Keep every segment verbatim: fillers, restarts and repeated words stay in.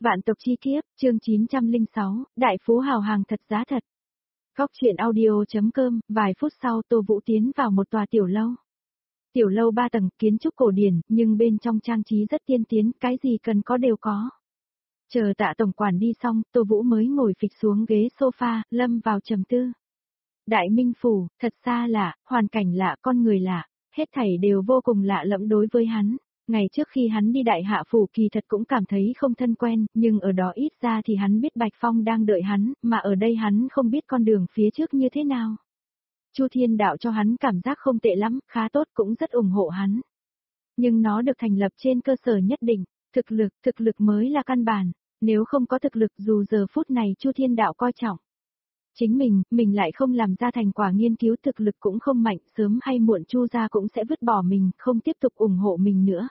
Vạn tộc chi kiếp, chương chín trăm lẻ sáu, đại phú hào hàng thật giá thật. Góc truyện audio.com, vài phút sau Tô Vũ tiến vào một tòa tiểu lâu. Tiểu lâu ba tầng, kiến trúc cổ điển, nhưng bên trong trang trí rất tiên tiến, cái gì cần có đều có. Chờ Tạ tổng quản đi xong, Tô Vũ mới ngồi phịch xuống ghế sofa, lâm vào trầm tư. Đại Minh Phủ, thật xa lạ, hoàn cảnh lạ, con người lạ, hết thảy đều vô cùng lạ lẫm đối với hắn. Ngày trước khi hắn đi Đại Hạ Phủ kỳ thật cũng cảm thấy không thân quen, nhưng ở đó ít ra thì hắn biết Bạch Phong đang đợi hắn, mà ở đây hắn không biết con đường phía trước như thế nào. Chu Thiên Đạo cho hắn cảm giác không tệ lắm, khá tốt, cũng rất ủng hộ hắn. Nhưng nó được thành lập trên cơ sở nhất định, thực lực, thực lực mới là căn bản, nếu không có thực lực dù giờ phút này Chu Thiên Đạo coi trọng. Chính mình, mình lại không làm ra thành quả nghiên cứu, thực lực cũng không mạnh, sớm hay muộn Chu gia cũng sẽ vứt bỏ mình, không tiếp tục ủng hộ mình nữa.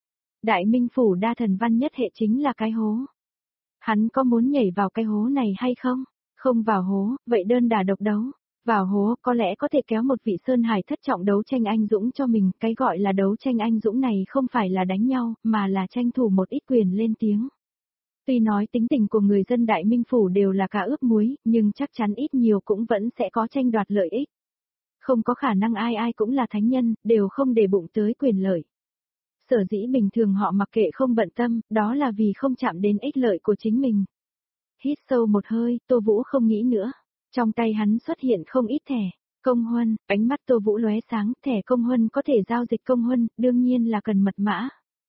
Đại Minh Phủ đa thần văn nhất hệ chính là cái hố. Hắn có muốn nhảy vào cái hố này hay không? Không vào hố, vậy đơn đả độc đấu. Vào hố, có lẽ có thể kéo một vị Sơn Hải thất trọng đấu tranh anh dũng cho mình, cái gọi là đấu tranh anh dũng này không phải là đánh nhau, mà là tranh thủ một ít quyền lên tiếng. Tuy nói tính tình của người dân Đại Minh Phủ đều là cả ướp muối, nhưng chắc chắn ít nhiều cũng vẫn sẽ có tranh đoạt lợi ích. Không có khả năng ai ai cũng là thánh nhân, đều không để bụng tới quyền lợi. Sở dĩ bình thường họ mặc kệ không bận tâm, đó là vì không chạm đến ích lợi của chính mình. Hít sâu một hơi, Tô Vũ không nghĩ nữa. Trong tay hắn xuất hiện không ít thẻ. Công huân, ánh mắt Tô Vũ lóe sáng, thẻ công huân có thể giao dịch công huân, đương nhiên là cần mật mã.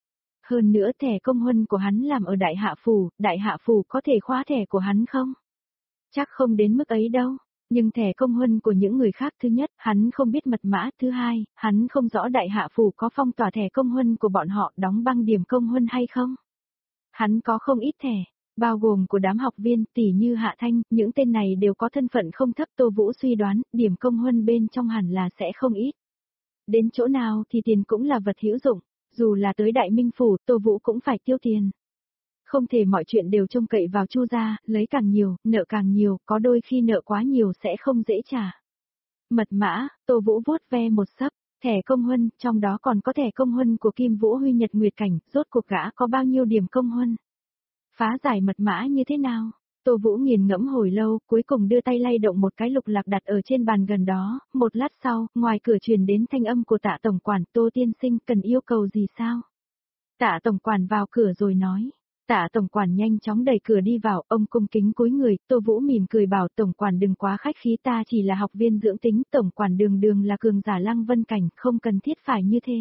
Hơn nữa thẻ công huân của hắn làm ở Đại Hạ Phủ, Đại Hạ Phủ có thể khóa thẻ của hắn không? Chắc không đến mức ấy đâu. Nhưng thẻ công huân của những người khác, thứ nhất, hắn không biết mật mã, thứ hai, hắn không rõ Đại Hạ Phủ có phong tỏa thẻ công huân của bọn họ đóng băng điểm công huân hay không. Hắn có không ít thẻ, bao gồm của đám học viên, tỷ như Hạ Thanh, những tên này đều có thân phận không thấp. Tô Vũ suy đoán, điểm công huân bên trong hẳn là sẽ không ít. Đến chỗ nào thì tiền cũng là vật hữu dụng, dù là tới Đại Minh Phủ, Tô Vũ cũng phải tiêu tiền. Không thể mọi chuyện đều trông cậy vào Chu gia, lấy càng nhiều, nợ càng nhiều, có đôi khi nợ quá nhiều sẽ không dễ trả. Mật mã, Tô Vũ vuốt ve một sấp, thẻ công huân, trong đó còn có thẻ công huân của Kim Vũ Huy Nhật Nguyệt Cảnh, rốt cuộc gã có bao nhiêu điểm công huân. Phá giải mật mã như thế nào? Tô Vũ nghiền ngẫm hồi lâu, cuối cùng đưa tay lay động một cái lục lạc đặt ở trên bàn gần đó, một lát sau, ngoài cửa truyền đến thanh âm của Tạ tổng quản, Tô tiên sinh cần yêu cầu gì sao? Tạ tổng quản vào cửa rồi nói. Tạ tổng quản nhanh chóng đẩy cửa đi vào, ông cung kính cúi người, Tô Vũ mỉm cười bảo tổng quản đừng quá khách khí, ta chỉ là học viên dưỡng tính, tổng quản đường đường là cường giả Lăng Vân Cảnh, không cần thiết phải như thế.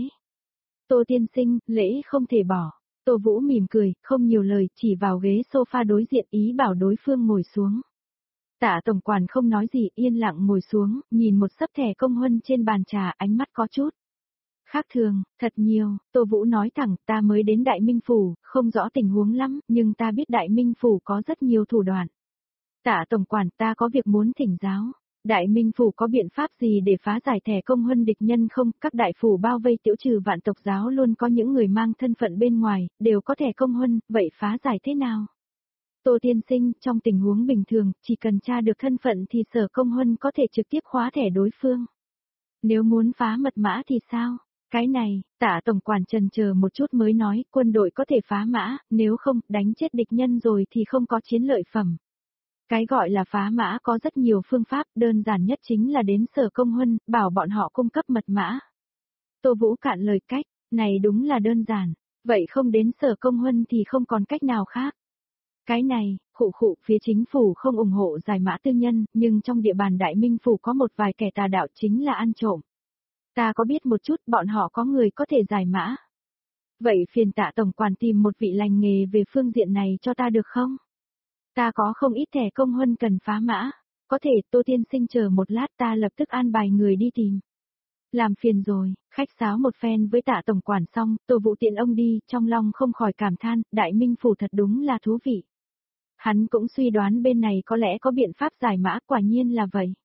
Tô tiên sinh, lễ không thể bỏ. Tô Vũ mỉm cười, không nhiều lời, chỉ vào ghế sofa đối diện, ý bảo đối phương ngồi xuống. Tạ tổng quản không nói gì, yên lặng ngồi xuống, nhìn một sấp thẻ công huân trên bàn trà, ánh mắt có chút khác thường, thật nhiều. Tô Vũ nói thẳng, ta mới đến Đại Minh Phủ, không rõ tình huống lắm, nhưng ta biết Đại Minh Phủ có rất nhiều thủ đoạn. Tạ tổng quản, ta có việc muốn thỉnh giáo. Đại Minh Phủ có biện pháp gì để phá giải thẻ công huân địch nhân không? Các đại phủ bao vây tiểu trừ Vạn tộc giáo luôn có những người mang thân phận bên ngoài, đều có thẻ công huân, vậy phá giải thế nào? Tô tiên sinh, trong tình huống bình thường, chỉ cần tra được thân phận thì sở công huân có thể trực tiếp khóa thẻ đối phương. Nếu muốn phá mật mã thì sao? Cái này, Tạ tổng quản chần chờ một chút mới nói, quân đội có thể phá mã, nếu không, đánh chết địch nhân rồi thì không có chiến lợi phẩm. Cái gọi là phá mã có rất nhiều phương pháp, đơn giản nhất chính là đến sở công huân, bảo bọn họ cung cấp mật mã. Tô Vũ cạn lời, cách này đúng là đơn giản, vậy không đến sở công huân thì không còn cách nào khác. Cái này, khụ khụ, phía chính phủ không ủng hộ giải mã tư nhân, nhưng trong địa bàn Đại Minh Phủ có một vài kẻ tà đạo chính là ăn trộm. Ta có biết một chút, bọn họ có người có thể giải mã. Vậy phiền Tạ tổng quản tìm một vị lành nghề về phương diện này cho ta được không? Ta có không ít thẻ công huân cần phá mã. Có thể, Tô tiên sinh chờ một lát, ta lập tức an bài người đi tìm. Làm phiền rồi, khách sáo một phen với Tạ tổng quản xong, Tô Vũ tiện ông đi, trong lòng không khỏi cảm than, Đại Minh Phủ thật đúng là thú vị. Hắn cũng suy đoán bên này có lẽ có biện pháp giải mã, quả nhiên là vậy.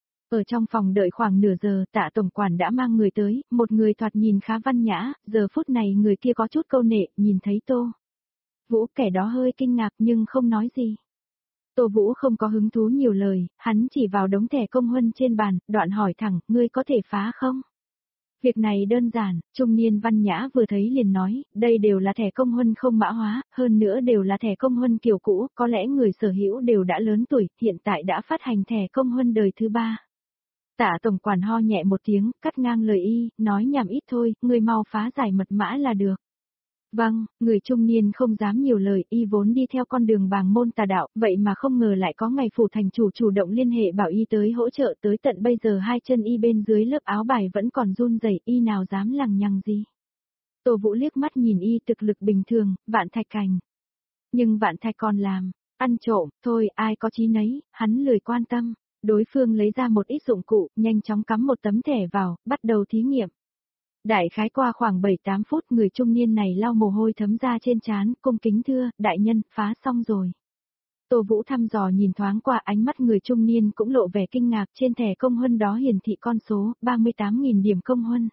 Ở trong phòng đợi khoảng nửa giờ, Tạ tổng quản đã mang người tới, một người thoạt nhìn khá văn nhã, giờ phút này người kia có chút câu nệ, nhìn thấy Tô Vũ, kẻ đó hơi kinh ngạc nhưng không nói gì. Tô Vũ không có hứng thú nhiều lời, hắn chỉ vào đống thẻ công huân trên bàn, đoạn hỏi thẳng, ngươi có thể phá không? Việc này đơn giản, trung niên Văn Nhã vừa thấy liền nói, đây đều là thẻ công huân không mã hóa, hơn nữa đều là thẻ công huân kiểu cũ, có lẽ người sở hữu đều đã lớn tuổi, hiện tại đã phát hành thẻ công huân đời thứ ba. Tạ tổng quản ho nhẹ một tiếng, cắt ngang lời y, nói nhảm ít thôi, người mau phá giải mật mã là được. Vâng, người trung niên không dám nhiều lời, y vốn đi theo con đường bàng môn tà đạo, vậy mà không ngờ lại có ngày phủ thành chủ chủ động liên hệ bảo y tới hỗ trợ, tới tận bây giờ hai chân y bên dưới lớp áo bài vẫn còn run rẩy, y nào dám lằng nhằng gì. Tô Vũ liếc mắt nhìn y thực lực bình thường, vạn thạch cành. Nhưng vạn thạch còn làm, ăn trộm, thôi ai có chí nấy, hắn lười quan tâm. Đối phương lấy ra một ít dụng cụ, nhanh chóng cắm một tấm thẻ vào, bắt đầu thí nghiệm. Đại khái qua khoảng bảy tám phút người trung niên này lau mồ hôi thấm ra trên trán, cung kính thưa, đại nhân, phá xong rồi. Tô Vũ thăm dò nhìn thoáng qua ánh mắt người trung niên cũng lộ vẻ kinh ngạc, trên thẻ công huân đó hiển thị con số, ba mươi tám nghìn điểm công huân.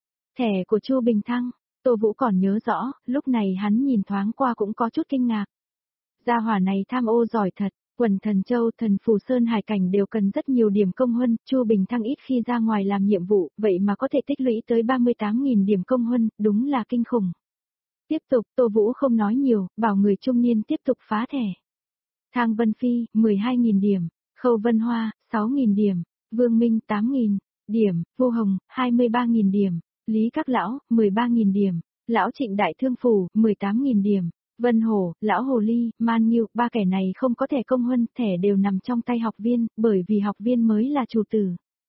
Thẻ của Chu Bình Thăng, Tô Vũ còn nhớ rõ, lúc này hắn nhìn thoáng qua cũng có chút kinh ngạc. Gia hỏa này tham ô giỏi thật. Quần Thần Châu, Thần Phù Sơn Hải Cảnh đều cần rất nhiều điểm công huân, Chu Bình Thăng ít khi ra ngoài làm nhiệm vụ, vậy mà có thể tích lũy tới ba mươi tám nghìn điểm công huân, đúng là kinh khủng. Tiếp tục, Tô Vũ không nói nhiều, bảo người trung niên tiếp tục phá thẻ. Thang Vân Phi, mười hai nghìn điểm, Khâu Vân Hoa, sáu nghìn điểm, Vương Minh, tám nghìn điểm, Vô Hồng, hai mươi ba nghìn điểm, Lý Các Lão, mười ba nghìn điểm, Lão Trịnh Đại Thương Phủ, mười tám nghìn điểm. Vân Hổ, Lão Hồ Ly, Man Nghiêu, ba kẻ này không có thẻ công huân, thẻ đều nằm trong tay học viên, bởi vì học viên mới là chủ tử.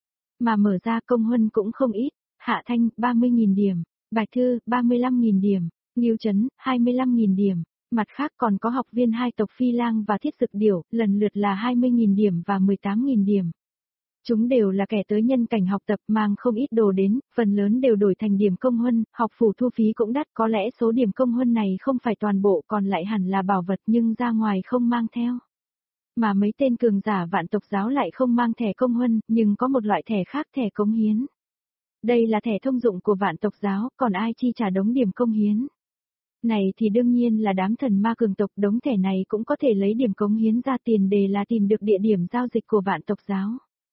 Mà mở ra công huân cũng không ít, Hạ Thanh, ba mươi nghìn điểm, Bạch Thư, ba mươi lăm nghìn điểm, Nghiêu Trấn, hai mươi lăm nghìn điểm, mặt khác còn có học viên hai tộc Phi Lang và Thiết Dực Điểu, lần lượt là hai mươi nghìn điểm và mười tám nghìn điểm. Chúng đều là kẻ tới nhân cảnh học tập mang không ít đồ đến, phần lớn đều đổi thành điểm công huân, học phủ thu phí cũng đắt, có lẽ số điểm công huân này không phải toàn bộ còn lại hẳn là bảo vật nhưng ra ngoài không mang theo. Mà mấy tên cường giả vạn tộc giáo lại không mang thẻ công huân, nhưng có một loại thẻ khác, thẻ cống hiến. Đây là thẻ thông dụng của vạn tộc giáo, còn ai chi trả đống điểm công hiến. Này thì đương nhiên là đám thần ma cường tộc, đống thẻ này cũng có thể lấy điểm cống hiến ra, tiền đề là tìm được địa điểm giao dịch của vạn tộc giáo.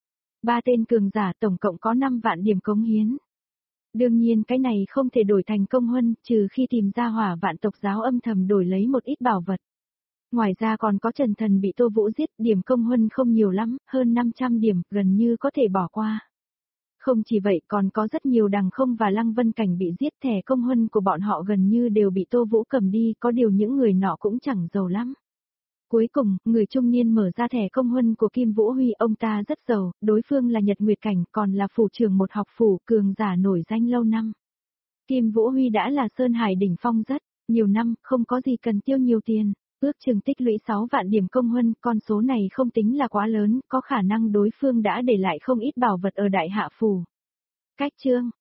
Ba tên cường giả tổng cộng có năm vạn điểm cống hiến. Đương nhiên cái này không thể đổi thành công huân, trừ khi tìm ra hỏa vạn tộc giáo âm thầm đổi lấy một ít bảo vật. Ngoài ra còn có Trần Thần bị Tô Vũ giết, điểm công huân không nhiều lắm, hơn năm trăm điểm, gần như có thể bỏ qua. Không chỉ vậy còn có rất nhiều đằng không và lăng vân cảnh bị giết, thẻ công huân của bọn họ gần như đều bị Tô Vũ cầm đi, có điều những người nọ cũng chẳng giàu lắm. Cuối cùng, người trung niên mở ra thẻ công huân của Kim Vũ Huy, ông ta rất giàu, đối phương là Nhật Nguyệt Cảnh, còn là phủ trưởng một học phủ, cường giả nổi danh lâu năm. Kim Vũ Huy đã là Sơn Hải đỉnh phong rất nhiều năm, không có gì cần tiêu nhiều tiền, ước chừng tích lũy sáu vạn điểm công huân, con số này không tính là quá lớn, có khả năng đối phương đã để lại không ít bảo vật ở Đại Hạ phủ. Cách chương